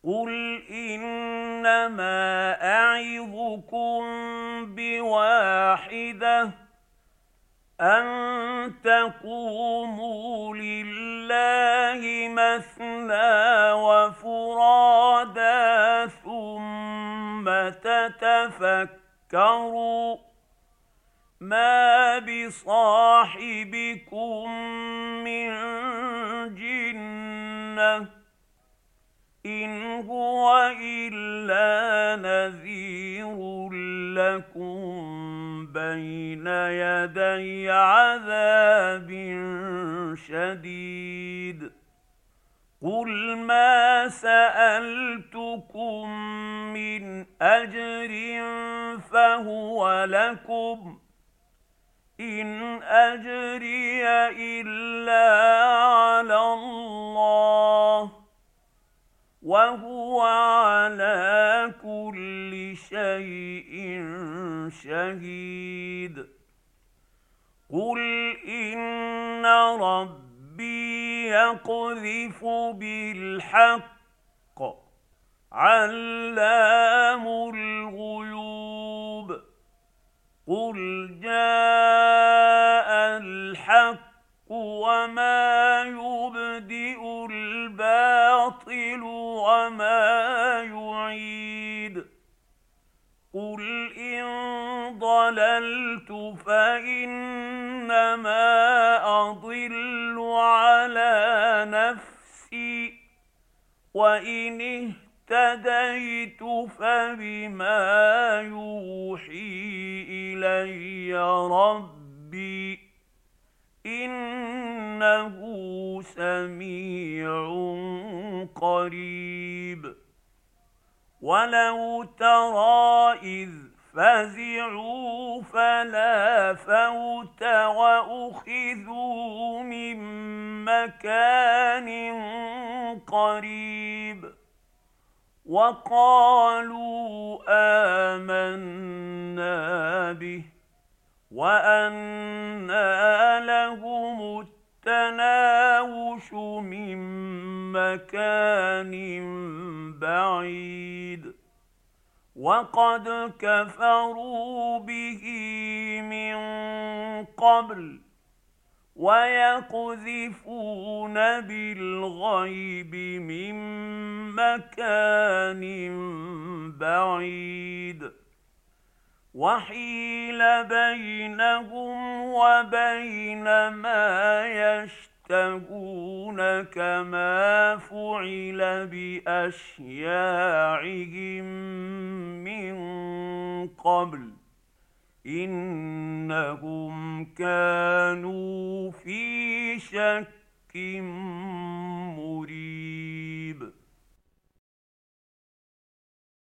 قل إنما أعظكم بواحدة أن تقوموا لله مثنى وفرادا ثم تتفكروا ما بصاحبكم من جنة إن هو إلا نذير لكم بين يدي عذاب شديد قل ما سألتكم من أجر فهو لكم إن أجري إلا على الله وهو على كل شيء شهيد قل إن ربي يقذف بالحق علام الغيوب قل جاء الحق وما يبدئ الباطل وما يعيد قل إن ضللت فإنما أضل على نفسي وإن اهتديت فبما يوحي إلي ربي إنه سميع قريب ولو ترى إذ فزعوا فلا فوت وأخذوا من مكان قريب وقالوا آمنا به وأنى لهم التناوش من مكان بعيد وقد كفروا به من قبل ويقذفون بالغيب من مكان بعيد وحيل بينهم وبين ما يشتهون كما فعل بأشياعهم من قبل إنهم كانوا في شك